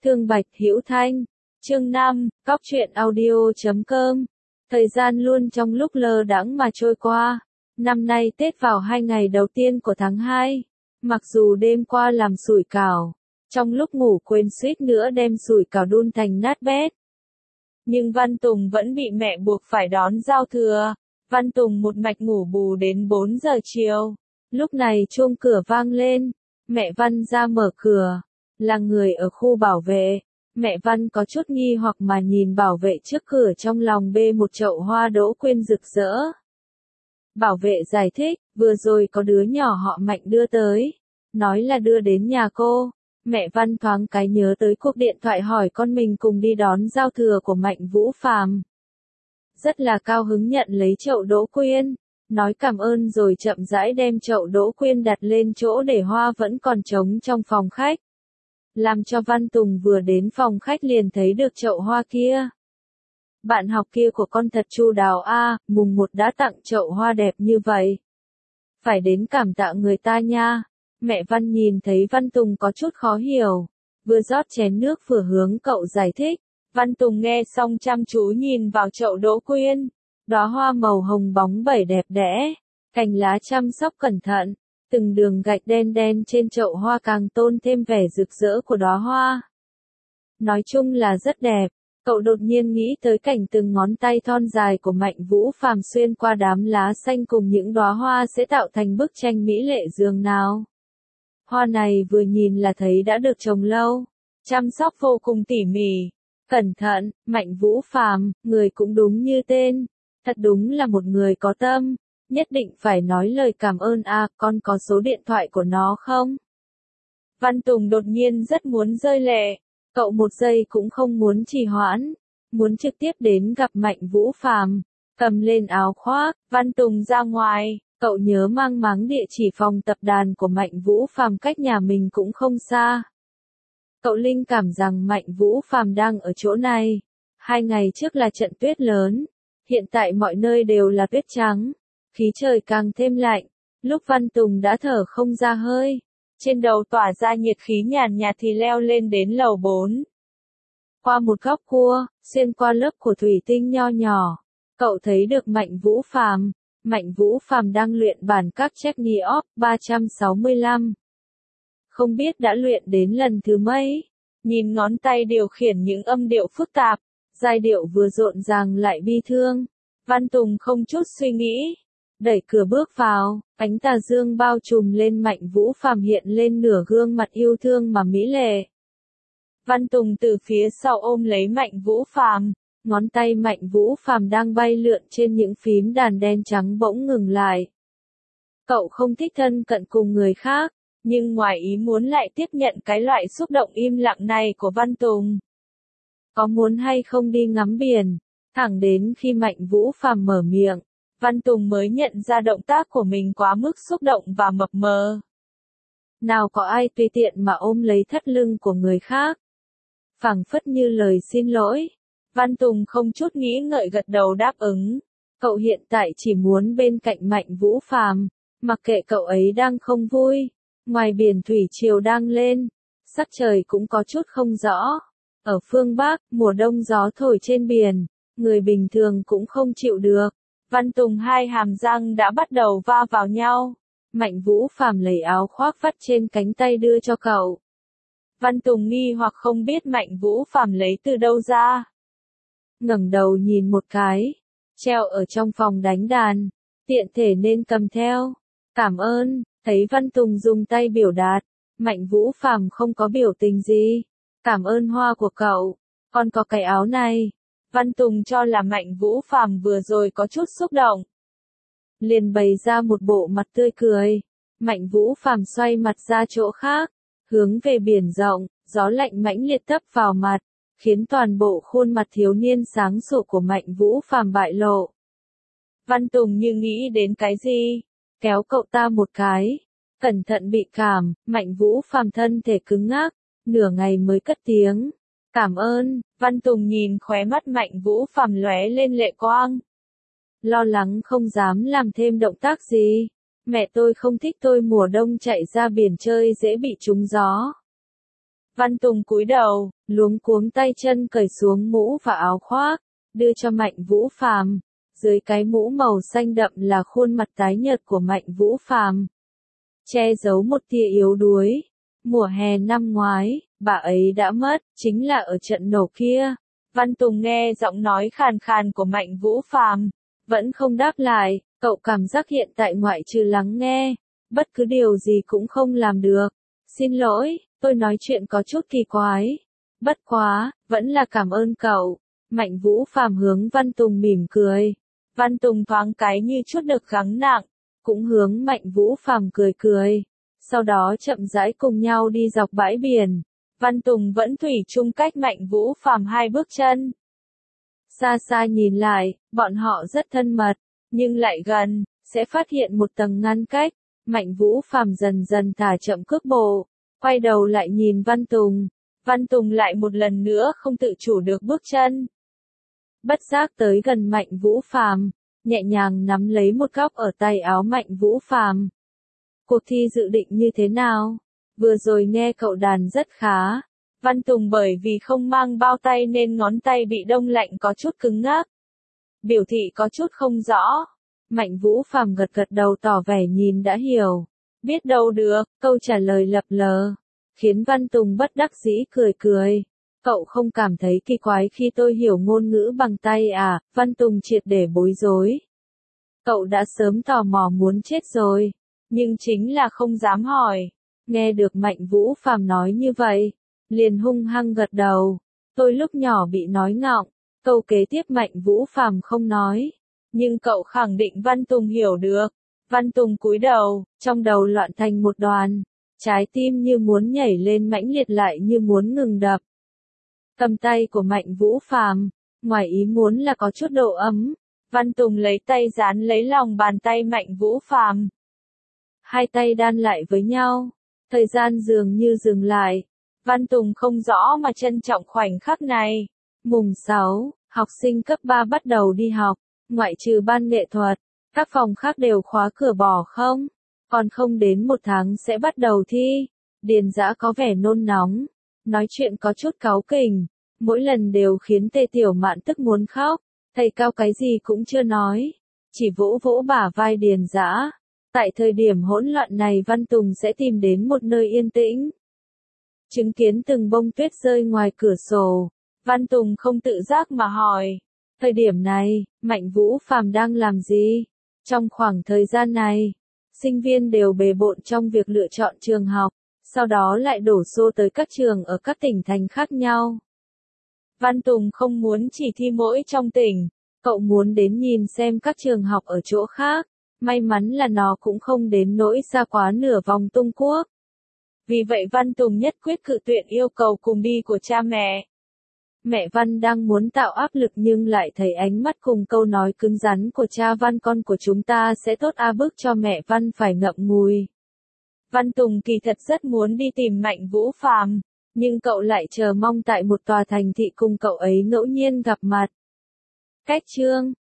Thương Bạch Hữu Thanh, chương 5, Cóc truyện audio.com. Thời gian luôn trong lúc lơ đãng mà trôi qua. Năm nay Tết vào 2 ngày đầu tiên của tháng 2. Mặc dù đêm qua làm sủi cảo, trong lúc ngủ quên suýt nữa đem sủi cảo đun thành nát bét. Nhưng Văn Tùng vẫn bị mẹ buộc phải đón giao thừa. Văn Tùng một mạch ngủ bù đến 4 giờ chiều. Lúc này chuông cửa vang lên. Mẹ Văn ra mở cửa. Là người ở khu bảo vệ. Mẹ Văn có chút nghi hoặc mà nhìn bảo vệ trước cửa, trong lòng bê một chậu hoa đỗ quyên rực rỡ. Bảo vệ giải thích, vừa rồi có đứa nhỏ họ Mạnh đưa tới. Nói là đưa đến nhà cô. Mẹ Văn thoáng cái nhớ tới cuộc điện thoại hỏi con mình cùng đi đón giao thừa của Mạnh Vũ Phàm. Rất là cao hứng nhận lấy chậu đỗ quyên. Nói cảm ơn rồi chậm rãi đem chậu đỗ quyên đặt lên chỗ để hoa vẫn còn trống trong phòng khách. Làm cho Văn Tùng vừa đến phòng khách liền thấy được chậu hoa kia. Bạn học kia của con thật chu đáo a, mùng 1 đã tặng chậu hoa đẹp như vậy. Phải đến cảm tạ người ta nha. Mẹ Văn nhìn thấy Văn Tùng có chút khó hiểu. Vừa rót chén nước vừa hướng cậu giải thích. Văn Tùng nghe xong chăm chú nhìn vào chậu đỗ quyên. Đóa hoa màu hồng bóng bẩy đẹp đẽ. Cành lá chăm sóc cẩn thận. Từng đường gạch đen đen trên chậu hoa càng tôn thêm vẻ rực rỡ của đóa hoa. Nói chung là rất đẹp. Cậu đột nhiên nghĩ tới cảnh từng ngón tay thon dài của Mạnh Vũ Phàm xuyên qua đám lá xanh cùng những đóa hoa sẽ tạo thành bức tranh mỹ lệ dường nào. Hoa này vừa nhìn là thấy đã được trồng lâu, chăm sóc vô cùng tỉ mỉ, cẩn thận. Mạnh Vũ Phàm, người cũng đúng như tên, thật đúng là một người có tâm. Nhất định phải nói lời cảm ơn a, con có số điện thoại của nó không? Văn Tùng đột nhiên rất muốn rơi lệ, cậu một giây cũng không muốn trì hoãn, muốn trực tiếp đến gặp Mạnh Vũ Phàm. Cầm lên áo khoác, Văn Tùng ra ngoài, cậu nhớ mang máng địa chỉ phòng tập đàn của Mạnh Vũ Phàm cách nhà mình cũng không xa. Cậu linh cảm rằng Mạnh Vũ Phàm đang ở chỗ này. 2 ngày trước là trận tuyết lớn, hiện tại mọi nơi đều là tuyết trắng. Khí trời càng thêm lạnh, lúc Văn Tùng đã thở không ra hơi, trên đầu tỏa ra nhiệt khí nhàn nhạt thì leo lên đến lầu 4. Qua một góc cua, xuyên qua lớp của thủy tinh nho nhỏ, cậu thấy được Mạnh Vũ Phàm. Mạnh Vũ Phàm đang luyện bản các Cherniov 365. Không biết đã luyện đến lần thứ mấy, nhìn ngón tay điều khiển những âm điệu phức tạp, giai điệu vừa rộn ràng lại bi thương. Văn Tùng không chút suy nghĩ, đẩy cửa bước vào, ánh tà dương bao trùm lên Mạnh Vũ Phàm hiện lên nửa gương mặt yêu thương mà mỹ lệ. Văn Tùng từ phía sau ôm lấy Mạnh Vũ Phàm, ngón tay Mạnh Vũ Phàm đang bay lượn trên những phím đàn đen trắng bỗng ngừng lại. Cậu không thích thân cận cùng người khác, nhưng ngoài ý muốn lại tiếp nhận cái loại xúc động im lặng này của Văn Tùng. Có muốn hay không đi ngắm biển? Thẳng đến khi Mạnh Vũ Phàm mở miệng, Văn Tùng mới nhận ra động tác của mình quá mức xúc động và mập mờ. Nào có ai tùy tiện mà ôm lấy thắt lưng của người khác. Phảng phất như lời xin lỗi. Văn Tùng không chút nghĩ ngợi gật đầu đáp ứng. Cậu hiện tại chỉ muốn bên cạnh Mạnh Vũ Phàm, mặc kệ cậu ấy đang không vui. Ngoài biển thủy triều đang lên, sắc trời cũng có chút không rõ. Ở phương Bắc, mùa đông gió thổi trên biển, người bình thường cũng không chịu được. Văn Tùng hai hàm răng đã bắt đầu va vào nhau. Mạnh Vũ Phàm lấy áo khoác vắt trên cánh tay đưa cho cậu. Văn Tùng nghi hoặc không biết Mạnh Vũ Phàm lấy từ đâu ra. Ngẩng đầu nhìn một cái, treo ở trong phòng đánh đàn, tiện thể nên cầm theo. Cảm ơn. Thấy Văn Tùng dùng tay biểu đạt, Mạnh Vũ Phàm không có biểu tình gì. Cảm ơn hoa của cậu, còn có cái áo này. Văn Tùng cho là Mạnh Vũ Phàm vừa rồi có chút xúc động, liền bày ra một bộ mặt tươi cười. Mạnh Vũ Phàm xoay mặt ra chỗ khác, hướng về biển rộng, gió lạnh mãnh liệt tấp vào mặt, khiến toàn bộ khuôn mặt thiếu niên sáng sủa của Mạnh Vũ Phàm bại lộ. Văn Tùng như nghĩ đến cái gì, kéo cậu ta một cái, cẩn thận bị cảm. Mạnh Vũ Phàm thân thể cứng ngắc, nửa ngày mới cất tiếng. Cảm ơn. Văn Tùng nhìn khóe mắt Mạnh Vũ Phàm lóe lên lệ quang. Lo lắng không dám làm thêm động tác gì. Mẹ tôi không thích tôi mùa đông chạy ra biển chơi dễ bị trúng gió. Văn Tùng cúi đầu, luống cuống tay chân cởi xuống mũ và áo khoác, đưa cho Mạnh Vũ Phàm. Dưới cái mũ màu xanh đậm là khuôn mặt tái nhợt của Mạnh Vũ Phàm, che giấu một tia yếu đuối. Mùa hè năm ngoái, bà ấy đã mất, chính là ở trận nổ kia. Văn Tùng nghe giọng nói khàn khàn của Mạnh Vũ Phàm, vẫn không đáp lại, cậu cảm giác hiện tại ngoại trừ lắng nghe, bất cứ điều gì cũng không làm được. Xin lỗi, tôi nói chuyện có chút kỳ quái. Bất quá, vẫn là cảm ơn cậu. Mạnh Vũ Phàm hướng Văn Tùng mỉm cười. Văn Tùng thoáng cái như chút được gánh nặng, cũng hướng Mạnh Vũ Phàm cười cười. Sau đó chậm rãi cùng nhau đi dọc bãi biển. Văn Tùng vẫn thủy chung cách Mạnh Vũ Phàm 2 bước chân. Xa xa nhìn lại, bọn họ rất thân mật, nhưng lại gần, sẽ phát hiện một tầng ngăn cách. Mạnh Vũ Phàm dần dần thả chậm cước bộ, quay đầu lại nhìn Văn Tùng. Văn Tùng lại một lần nữa không tự chủ được bước chân. Bất giác tới gần Mạnh Vũ Phàm, nhẹ nhàng nắm lấy một góc ở tay áo Mạnh Vũ Phàm. Cuộc thi dự định như thế nào? Vừa rồi nghe cậu đàn rất khá. Văn Tùng bởi vì không mang bao tay nên ngón tay bị đông lạnh có chút cứng ngắc. Biểu thị có chút không rõ. Mạnh Vũ Phàm gật gật đầu tỏ vẻ nhìn đã hiểu. Biết đâu được, câu trả lời lập lờ. Khiến Văn Tùng bất đắc dĩ cười cười. Cậu không cảm thấy kỳ quái khi tôi hiểu ngôn ngữ bằng tay à? Văn Tùng triệt để bối rối. Cậu đã sớm tò mò muốn chết rồi. Nhưng chính là không dám hỏi. Nghe được Mạnh Vũ Phàm nói như vậy, liền hung hăng gật đầu. Tôi lúc nhỏ bị nói ngọng. Câu kế tiếp Mạnh Vũ Phàm không nói. Nhưng cậu khẳng định Văn Tùng hiểu được. Văn Tùng cúi đầu, trong đầu loạn thành một đoàn. Trái tim như muốn nhảy lên mãnh liệt lại như muốn ngừng đập. Cầm tay của Mạnh Vũ Phàm, ngoài ý muốn là có chút độ ấm. Văn Tùng lấy tay dán lấy lòng bàn tay Mạnh Vũ Phàm. Hai tay đan lại với nhau. Thời gian dường như dừng lại. Văn Tùng không rõ mà trân trọng khoảnh khắc này. Mùng 6, học sinh cấp 3 bắt đầu đi học. Ngoại trừ ban nghệ thuật, các phòng khác đều khóa cửa bỏ không? Còn không đến 1 tháng sẽ bắt đầu thi. Điền Dã có vẻ nôn nóng. Nói chuyện có chút cáu kỉnh. Mỗi lần đều khiến Tề Tiểu Mạn tức muốn khóc. Thầy Cao cái gì cũng chưa nói. Chỉ vỗ vỗ bả vai Điền Dã. Tại thời điểm hỗn loạn này Văn Tùng sẽ tìm đến một nơi yên tĩnh. Chứng kiến từng bông tuyết rơi ngoài cửa sổ. Văn Tùng không tự giác mà hỏi. Thời điểm này, Mạnh Vũ Phàm đang làm gì? Trong khoảng thời gian này, sinh viên đều bề bộn trong việc lựa chọn trường học, sau đó lại đổ xô tới các trường ở các tỉnh thành khác nhau. Văn Tùng không muốn chỉ thi mỗi trong tỉnh, cậu muốn đến nhìn xem các trường học ở chỗ khác. May mắn là nó cũng không đến nỗi xa quá nửa vòng Tung Quốc. Vì vậy Văn Tùng nhất quyết cự tuyệt yêu cầu cùng đi của cha mẹ. Mẹ Văn đang muốn tạo áp lực nhưng lại thấy ánh mắt cùng câu nói cứng rắn của cha Văn, con của chúng ta sẽ tốt a, bức cho mẹ Văn phải ngậm ngùi. Văn Tùng kỳ thật rất muốn đi tìm Mạnh Vũ Phàm, nhưng cậu lại chờ mong tại một tòa thành thị cùng cậu ấy ngẫu nhiên gặp mặt. Cách chương